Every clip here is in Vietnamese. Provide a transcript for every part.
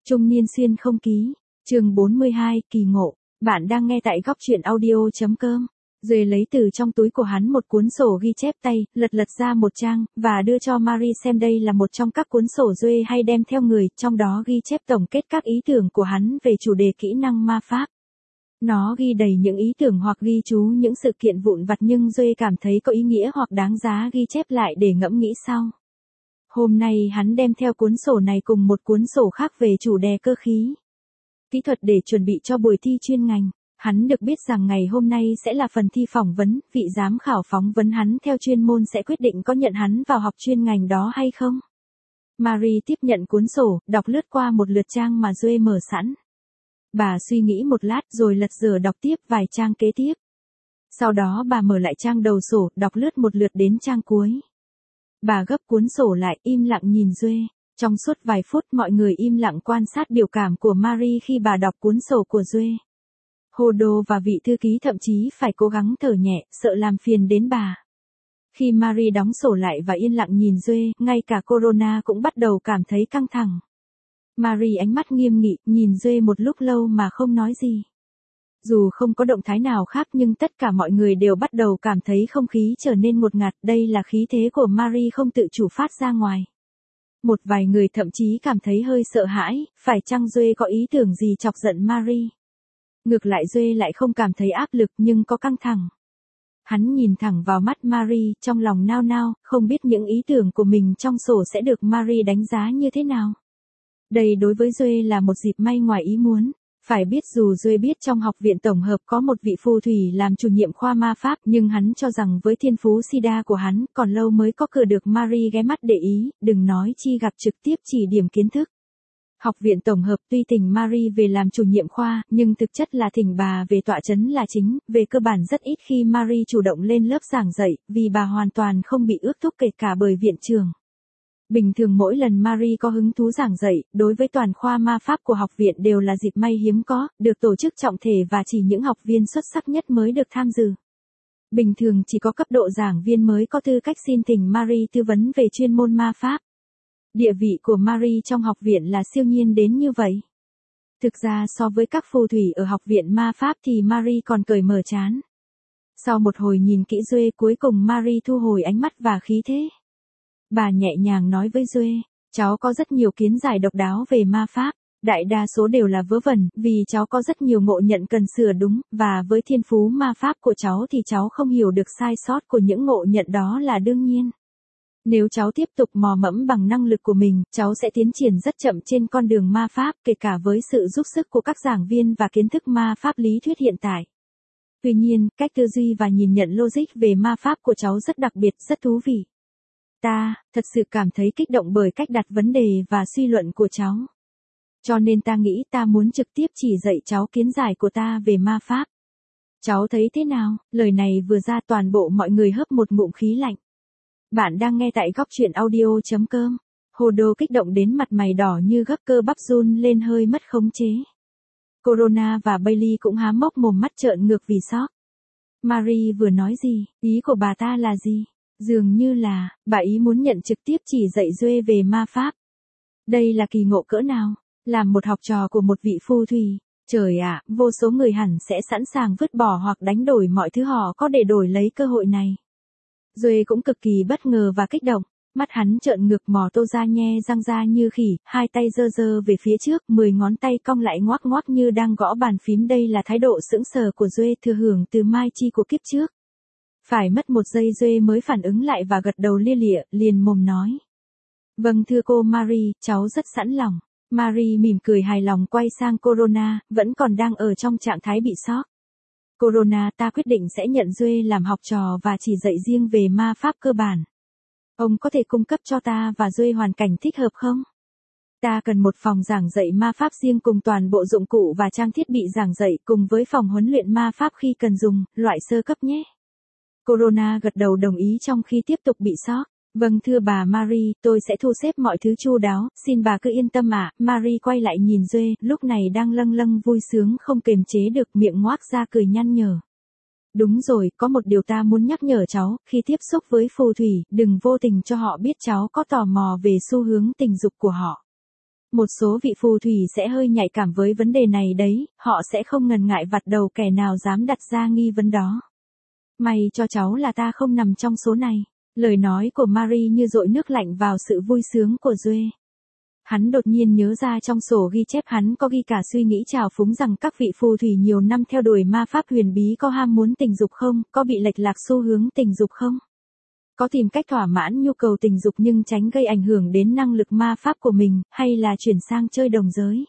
Trung niên xuyên không ký, chương 42, kỳ ngộ. Bạn đang nghe tại góc truyện audio.com. Duệ lấy từ trong túi của hắn một cuốn sổ ghi chép tay, lật ra một trang, và đưa cho Marie xem. Đây là một trong các cuốn sổ Duệ hay đem theo người, trong đó ghi chép tổng kết các ý tưởng của hắn về chủ đề kỹ năng ma pháp. Nó ghi đầy những ý tưởng hoặc ghi chú những sự kiện vụn vặt nhưng Duệ cảm thấy có ý nghĩa hoặc đáng giá ghi chép lại để ngẫm nghĩ sau. Hôm nay hắn đem theo cuốn sổ này cùng một cuốn sổ khác về chủ đề cơ khí kỹ thuật để chuẩn bị cho buổi thi chuyên ngành. Hắn được biết rằng ngày hôm nay sẽ là phần thi phỏng vấn, vị giám khảo phỏng vấn hắn theo chuyên môn sẽ quyết định có nhận hắn vào học chuyên ngành đó hay không. Marie tiếp nhận cuốn sổ, đọc lướt qua một lượt trang mà Duệ mở sẵn. Bà suy nghĩ một lát rồi lật dở đọc tiếp vài trang kế tiếp. Sau đó bà mở lại trang đầu sổ, đọc lướt một lượt đến trang cuối. Bà gấp cuốn sổ lại, im lặng nhìn Duệ. Trong suốt vài phút mọi người im lặng quan sát biểu cảm của Marie khi bà đọc cuốn sổ của Duệ. Hodo và vị thư ký thậm chí phải cố gắng thở nhẹ, sợ làm phiền đến bà. Khi Marie đóng sổ lại và yên lặng nhìn Duệ, ngay cả Corona cũng bắt đầu cảm thấy căng thẳng. Marie ánh mắt nghiêm nghị, nhìn Duệ một lúc lâu mà không nói gì. Dù không có động thái nào khác nhưng tất cả mọi người đều bắt đầu cảm thấy không khí trở nên ngột ngạt. Đây là khí thế của Marie không tự chủ phát ra ngoài. Một vài người thậm chí cảm thấy hơi sợ hãi, phải chăng Duệ có ý tưởng gì chọc giận Marie? Ngược lại Duệ lại không cảm thấy áp lực nhưng có căng thẳng. Hắn nhìn thẳng vào mắt Marie, trong lòng nao nao, không biết những ý tưởng của mình trong sổ sẽ được Marie đánh giá như thế nào. Đây đối với Duệ là một dịp may ngoài ý muốn. Phải biết dù Duệ biết trong học viện tổng hợp có một vị phù thủy làm chủ nhiệm khoa ma pháp, nhưng hắn cho rằng với thiên phú sida của hắn, còn lâu mới có cửa được Marie ghé mắt để ý, đừng nói chi gặp trực tiếp chỉ điểm kiến thức. Học viện tổng hợp tuy thỉnh Marie về làm chủ nhiệm khoa, nhưng thực chất là thỉnh bà về tọa chấn là chính. Về cơ bản rất ít khi Marie chủ động lên lớp giảng dạy, vì bà hoàn toàn không bị ước thúc kể cả bởi viện trưởng. Bình thường mỗi lần Marie có hứng thú giảng dạy, đối với toàn khoa ma pháp của học viện đều là dịp may hiếm có, được tổ chức trọng thể và chỉ những học viên xuất sắc nhất mới được tham dự. Bình thường chỉ có cấp độ giảng viên mới có tư cách xin thỉnh Marie tư vấn về chuyên môn ma pháp. Địa vị của Marie trong học viện là siêu nhiên đến như vậy. Thực ra so với các phù thủy ở học viện ma pháp thì Marie còn cởi mở chán. Sau một hồi nhìn kỹ Duệ, cuối cùng Marie thu hồi ánh mắt và khí thế. Bà nhẹ nhàng nói với Duệ, cháu có rất nhiều kiến giải độc đáo về ma pháp, đại đa số đều là vớ vẩn, vì cháu có rất nhiều ngộ nhận cần sửa đúng, và với thiên phú ma pháp của cháu thì cháu không hiểu được sai sót của những ngộ nhận đó là đương nhiên. Nếu cháu tiếp tục mò mẫm bằng năng lực của mình, cháu sẽ tiến triển rất chậm trên con đường ma pháp, kể cả với sự giúp sức của các giảng viên và kiến thức ma pháp lý thuyết hiện tại. Tuy nhiên, cách tư duy và nhìn nhận logic về ma pháp của cháu rất đặc biệt, rất thú vị. Ta, thật sự cảm thấy kích động bởi cách đặt vấn đề và suy luận của cháu. Cho nên ta nghĩ ta muốn trực tiếp chỉ dạy cháu kiến giải của ta về ma pháp. Cháu thấy thế nào? Lời này vừa ra toàn bộ mọi người hớp một ngụm khí lạnh. Bạn đang nghe tại góc truyện audio.com. Hodo kích động đến mặt mày đỏ như gấp, cơ bắp run lên hơi mất khống chế. Corona và Bailey cũng há mốc mồm mắt trợn ngược vì sốc. Marie vừa nói gì? Ý của bà ta là gì? Dường như là, bà ý muốn nhận trực tiếp chỉ dạy Duệ về ma pháp. Đây là kỳ ngộ cỡ nào? Làm một học trò của một vị phù thủy. Trời ạ, vô số người hẳn sẽ sẵn sàng vứt bỏ hoặc đánh đổi mọi thứ họ có để đổi lấy cơ hội này. Duệ cũng cực kỳ bất ngờ và kích động. Mắt hắn trợn ngược, mỏ tô ra nhe răng ra như khỉ, hai tay giơ giơ về phía trước, 10 ngón tay cong lại ngoác ngoác như đang gõ bàn phím. Đây là thái độ sững sờ của Duệ thừa hưởng từ Mai Chi của kiếp trước. Phải mất một giây Duệ mới phản ứng lại và gật đầu lia lịa, liền mồm nói. Vâng thưa cô Marie, cháu rất sẵn lòng. Marie mỉm cười hài lòng quay sang Corona, vẫn còn đang ở trong trạng thái bị sốc. Corona, ta quyết định sẽ nhận Duệ làm học trò và chỉ dạy riêng về ma pháp cơ bản. Ông có thể cung cấp cho ta và Duệ hoàn cảnh thích hợp không? Ta cần một phòng giảng dạy ma pháp riêng cùng toàn bộ dụng cụ và trang thiết bị giảng dạy cùng với phòng huấn luyện ma pháp khi cần dùng, loại sơ cấp nhé. Corona gật đầu đồng ý trong khi tiếp tục bị sốc. Vâng thưa bà Marie, tôi sẽ thu xếp mọi thứ chu đáo, xin bà cứ yên tâm ạ. Marie quay lại nhìn Duệ, lúc này đang lâng lâng vui sướng không kềm chế được, miệng ngoác ra cười nhăn nhở. Đúng rồi, có một điều ta muốn nhắc nhở cháu, khi tiếp xúc với phù thủy, đừng vô tình cho họ biết cháu có tò mò về xu hướng tình dục của họ. Một số vị phù thủy sẽ hơi nhạy cảm với vấn đề này đấy, họ sẽ không ngần ngại vặt đầu kẻ nào dám đặt ra nghi vấn đó. May cho cháu là ta không nằm trong số này. Lời nói của Marie như dội nước lạnh vào sự vui sướng của Duệ. Hắn đột nhiên nhớ ra trong sổ ghi chép hắn có ghi cả suy nghĩ trào phúng rằng các vị phù thủy nhiều năm theo đuổi ma pháp huyền bí có ham muốn tình dục không, có bị lệch lạc xu hướng tình dục không? Có tìm cách thỏa mãn nhu cầu tình dục nhưng tránh gây ảnh hưởng đến năng lực ma pháp của mình, hay là chuyển sang chơi đồng giới.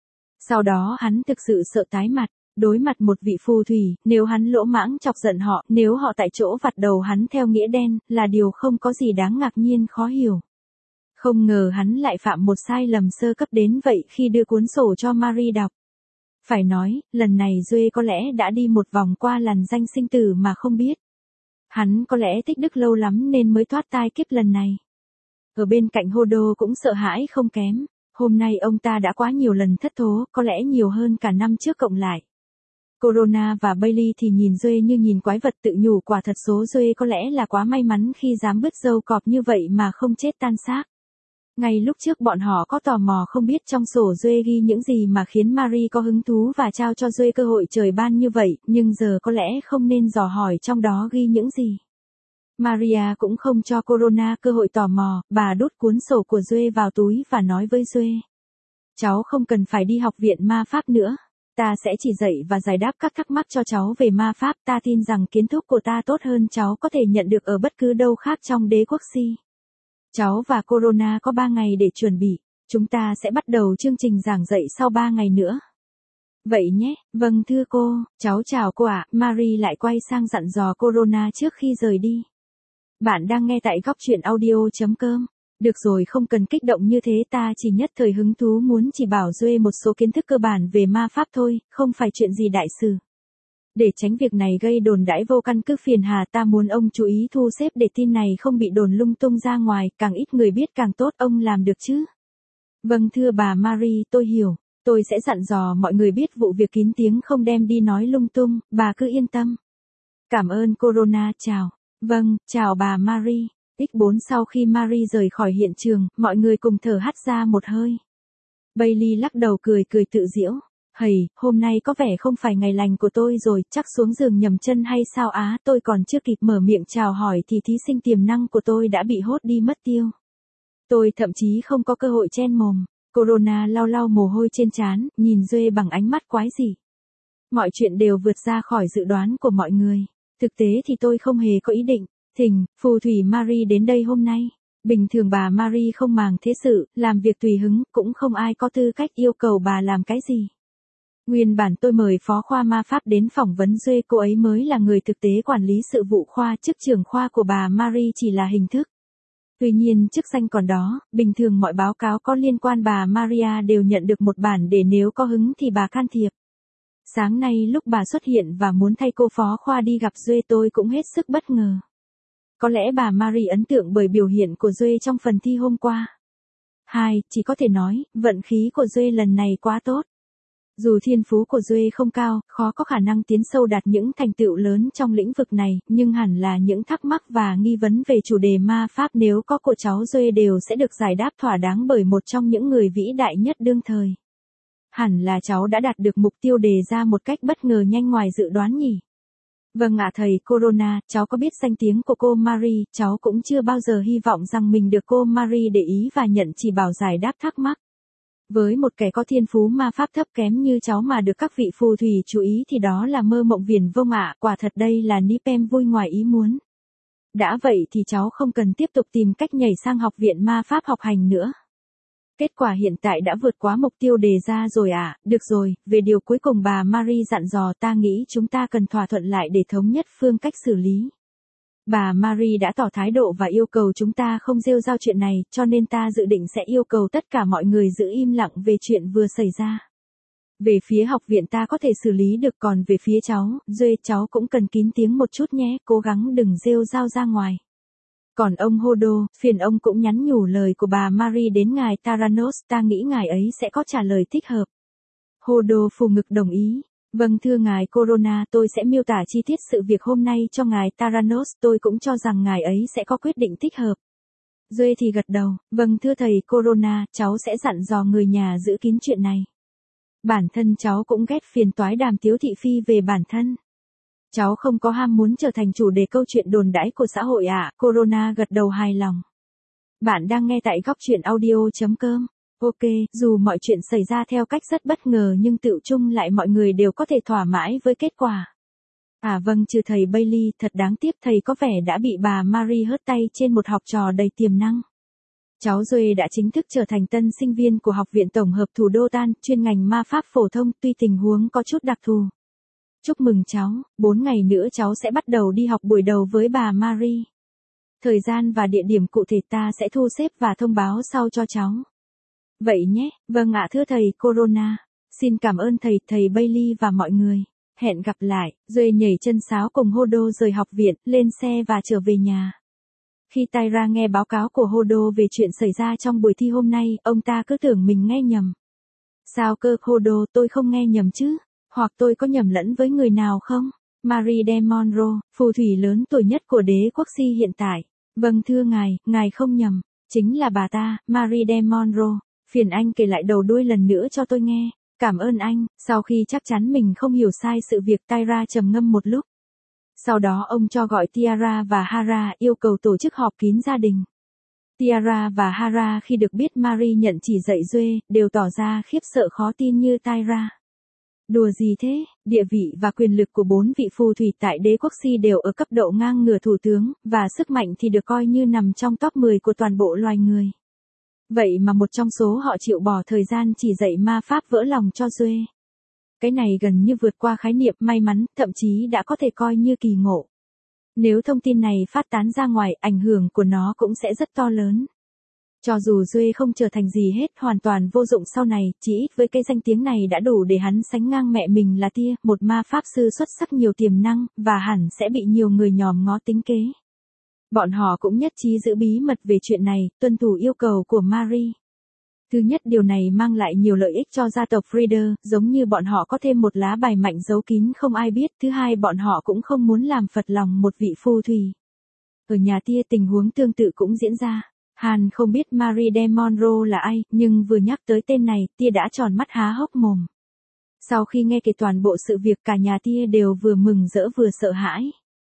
Sau đó hắn thực sự sợ tái mặt, đối mặt một vị phù thủy, nếu hắn lỗ mãng chọc giận họ, nếu họ tại chỗ vặt đầu hắn theo nghĩa đen, là điều không có gì đáng ngạc nhiên khó hiểu. Không ngờ hắn lại phạm một sai lầm sơ cấp đến vậy khi đưa cuốn sổ cho Marie đọc. Phải nói, lần này Duệ có lẽ đã đi một vòng qua lằn danh sinh tử mà không biết. Hắn có lẽ tích đức lâu lắm nên mới thoát tai kiếp lần này. Ở bên cạnh Hodo cũng sợ hãi không kém. Hôm nay ông ta đã quá nhiều lần thất thố, có lẽ nhiều hơn cả năm trước cộng lại. Corona và Bailey thì nhìn Duệ như nhìn quái vật, tự nhủ quả thật số Duệ có lẽ là quá may mắn khi dám bứt râu cọp như vậy mà không chết tan xác. Ngay lúc trước bọn họ có tò mò không biết trong sổ Duệ ghi những gì mà khiến Marie có hứng thú và trao cho Duệ cơ hội trời ban như vậy, nhưng giờ có lẽ không nên dò hỏi trong đó ghi những gì. Maria cũng không cho Corona cơ hội tò mò, bà đút cuốn sổ của Duệ vào túi và nói với Duệ. Cháu không cần phải đi học viện ma pháp nữa. Ta sẽ chỉ dạy và giải đáp các thắc mắc cho cháu về ma pháp, ta tin rằng kiến thức của ta tốt hơn cháu có thể nhận được ở bất cứ đâu khác trong đế quốc Si. Cháu và Corona có 3 ngày để chuẩn bị, chúng ta sẽ bắt đầu chương trình giảng dạy sau 3 ngày nữa. Vậy nhé, vâng thưa cô, cháu chào cô ạ. Marie lại quay sang dặn dò Corona trước khi rời đi. Bạn đang nghe tại góc truyện audio.com. Được rồi, không cần kích động như thế, ta chỉ nhất thời hứng thú muốn chỉ bảo Duệ một số kiến thức cơ bản về ma pháp thôi, không phải chuyện gì đại sự. Để tránh việc này gây đồn đãi vô căn cứ phiền hà, ta muốn ông chú ý thu xếp để tin này không bị đồn lung tung ra ngoài, càng ít người biết càng tốt, ông làm được chứ? Vâng thưa bà Marie, tôi hiểu, tôi sẽ dặn dò mọi người biết vụ việc kín tiếng không đem đi nói lung tung, bà cứ yên tâm. Cảm ơn Corona, chào. Vâng, chào bà Marie. X4 Sau khi Marie rời khỏi hiện trường, mọi người cùng thở hắt ra một hơi. Bailey lắc đầu cười tự giễu. Hầy, hôm nay có vẻ không phải ngày lành của tôi rồi, chắc xuống giường nhầm chân hay sao á, tôi còn chưa kịp mở miệng chào hỏi thì thí sinh tiềm năng của tôi đã bị hốt đi mất tiêu. Tôi thậm chí không có cơ hội chen mồm. Corona lau lau mồ hôi trên trán, nhìn Duệ bằng ánh mắt quái dị. Mọi chuyện đều vượt ra khỏi dự đoán của mọi người. Thực tế thì tôi không hề có ý định thỉnh phù thủy Marie đến đây hôm nay. Bình thường bà Marie không màng thế sự, làm việc tùy hứng, cũng không ai có tư cách yêu cầu bà làm cái gì. Nguyên bản tôi mời phó khoa ma pháp đến phỏng vấn Duệ, cô ấy mới là người thực tế quản lý sự vụ khoa, chức trưởng khoa của bà Marie chỉ là hình thức. Tuy nhiên chức danh còn đó, bình thường mọi báo cáo có liên quan bà Maria đều nhận được một bản để nếu có hứng thì bà can thiệp. Sáng nay lúc bà xuất hiện và muốn thay cô phó khoa đi gặp Duệ, tôi cũng hết sức bất ngờ. Có lẽ bà Marie ấn tượng bởi biểu hiện của Duệ trong phần thi hôm qua. Chỉ có thể nói, vận khí của Duệ lần này quá tốt. Dù thiên phú của Duệ không cao, khó có khả năng tiến sâu đạt những thành tựu lớn trong lĩnh vực này, nhưng hẳn là những thắc mắc và nghi vấn về chủ đề ma pháp nếu có của cháu Duệ đều sẽ được giải đáp thỏa đáng bởi một trong những người vĩ đại nhất đương thời. Hẳn là cháu đã đạt được mục tiêu đề ra một cách bất ngờ nhanh ngoài dự đoán nhỉ? Vâng ạ thầy Corona, cháu có biết danh tiếng của cô Marie, cháu cũng chưa bao giờ hy vọng rằng mình được cô Marie để ý và nhận chỉ bảo giải đáp thắc mắc. Với một kẻ có thiên phú ma pháp thấp kém như cháu mà được các vị phù thủy chú ý thì đó là mơ mộng viển vông ạ, quả thật đây là nipem vui ngoài ý muốn. Đã vậy thì cháu không cần tiếp tục tìm cách nhảy sang học viện ma pháp học hành nữa. Kết quả hiện tại đã vượt quá mục tiêu đề ra rồi ạ. Được rồi, về điều cuối cùng bà Marie dặn dò, ta nghĩ chúng ta cần thỏa thuận lại để thống nhất phương cách xử lý. Bà Marie đã tỏ thái độ và yêu cầu chúng ta không rêu rao chuyện này, cho nên ta dự định sẽ yêu cầu tất cả mọi người giữ im lặng về chuyện vừa xảy ra. Về phía học viện ta có thể xử lý được, còn về phía cháu, Duệ, cháu cũng cần kín tiếng một chút nhé, cố gắng đừng rêu rao ra ngoài. Còn ông Hodo, phiền ông cũng nhắn nhủ lời của bà Marie đến ngài Taranos, ta nghĩ ngài ấy sẽ có trả lời thích hợp. Hodo phù ngực đồng ý. Vâng thưa ngài Corona, tôi sẽ miêu tả chi tiết sự việc hôm nay cho ngài Taranos, tôi cũng cho rằng ngài ấy sẽ có quyết định thích hợp. Duê thì gật đầu, vâng thưa thầy Corona, cháu sẽ dặn dò người nhà giữ kín chuyện này. Bản thân cháu cũng ghét phiền toái đàm tiếu thị phi về bản thân. Cháu không có ham muốn trở thành chủ đề câu chuyện đồn đãi của xã hội ạ. Corona gật đầu hài lòng. Bạn đang nghe tại góc chuyện audio.com. Ok, dù mọi chuyện xảy ra theo cách rất bất ngờ nhưng tựu chung lại mọi người đều có thể thỏa mãn với kết quả. À vâng, trừ thầy Bailey, thật đáng tiếc thầy có vẻ đã bị bà Marie hớt tay trên một học trò đầy tiềm năng. Cháu Duê đã chính thức trở thành tân sinh viên của Học viện Tổng hợp Thủ đô Tan, chuyên ngành ma pháp phổ thông, tuy tình huống có chút đặc thù. Chúc mừng cháu, 4 ngày nữa cháu sẽ bắt đầu đi học buổi đầu với bà Marie. Thời gian và địa điểm cụ thể ta sẽ thu xếp và thông báo sau cho cháu. Vậy nhé, vâng ạ thưa thầy Corona. Xin cảm ơn thầy Bailey và mọi người. Hẹn gặp lại. Duê nhảy chân sáo cùng Hodo rời học viện, lên xe và trở về nhà. Khi Tyra nghe báo cáo của Hodo về chuyện xảy ra trong buổi thi hôm nay, ông ta cứ tưởng mình nghe nhầm. Sao cơ Hodo, tôi không nghe nhầm chứ? Hoặc tôi có nhầm lẫn với người nào không? Marie de Monroe, phù thủy lớn tuổi nhất của đế quốc Si hiện tại. Vâng thưa ngài không nhầm. Chính là bà ta, Marie de Monroe. Phiền anh kể lại đầu đuôi lần nữa cho tôi nghe. Cảm ơn anh. Sau khi chắc chắn mình không hiểu sai sự việc, Tyra trầm ngâm một lúc. Sau đó ông cho gọi Tiara và Hara, yêu cầu tổ chức họp kín gia đình. Tiara và Hara khi được biết Marie nhận chỉ dạy Duê, đều tỏ ra khiếp sợ khó tin như Tyra. Đùa gì thế, địa vị và quyền lực của 4 vị phù thủy tại đế quốc Si đều ở cấp độ ngang ngửa thủ tướng, và sức mạnh thì được coi như nằm trong top 10 của toàn bộ loài người. Vậy mà một trong số họ chịu bỏ thời gian chỉ dạy ma pháp vỡ lòng cho Duê. Cái này gần như vượt qua khái niệm may mắn, thậm chí đã có thể coi như kỳ ngộ. Nếu thông tin này phát tán ra ngoài, ảnh hưởng của nó cũng sẽ rất to lớn. Cho dù Duê không trở thành gì hết, hoàn toàn vô dụng sau này, chỉ ít với cái danh tiếng này đã đủ để hắn sánh ngang mẹ mình là Tia, một ma pháp sư xuất sắc nhiều tiềm năng, và hẳn sẽ bị nhiều người nhòm ngó tính kế. Bọn họ cũng nhất trí giữ bí mật về chuyện này, tuân thủ yêu cầu của Marie. Thứ nhất, điều này mang lại nhiều lợi ích cho gia tộc Reader, giống như bọn họ có thêm một lá bài mạnh giấu kín không ai biết. Thứ hai, bọn họ cũng không muốn làm phật lòng một vị phù thủy. Ở nhà Tia tình huống tương tự cũng diễn ra. Han không biết Marie de Monroe là ai, nhưng vừa nhắc tới tên này, Tia đã tròn mắt há hốc mồm. Sau khi nghe kể toàn bộ sự việc, cả nhà Tia đều vừa mừng rỡ vừa sợ hãi.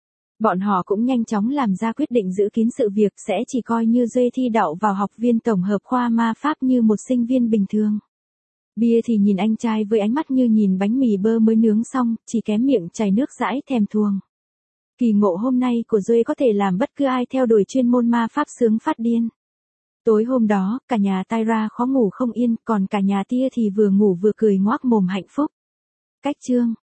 Bọn họ cũng nhanh chóng làm ra quyết định giữ kín sự việc, sẽ chỉ coi như Duê thi đậu vào học viên tổng hợp khoa ma pháp như một sinh viên bình thường. Bia thì nhìn anh trai với ánh mắt như nhìn bánh mì bơ mới nướng xong, chỉ kém miệng chảy nước dãi thèm thuồng. Kỳ ngộ hôm nay của Duê có thể làm bất cứ ai theo đuổi chuyên môn ma pháp sướng phát điên. Tối hôm đó, cả nhà Tyra khó ngủ không yên, còn cả nhà Tia thì vừa ngủ vừa cười ngoác mồm hạnh phúc. Cách chương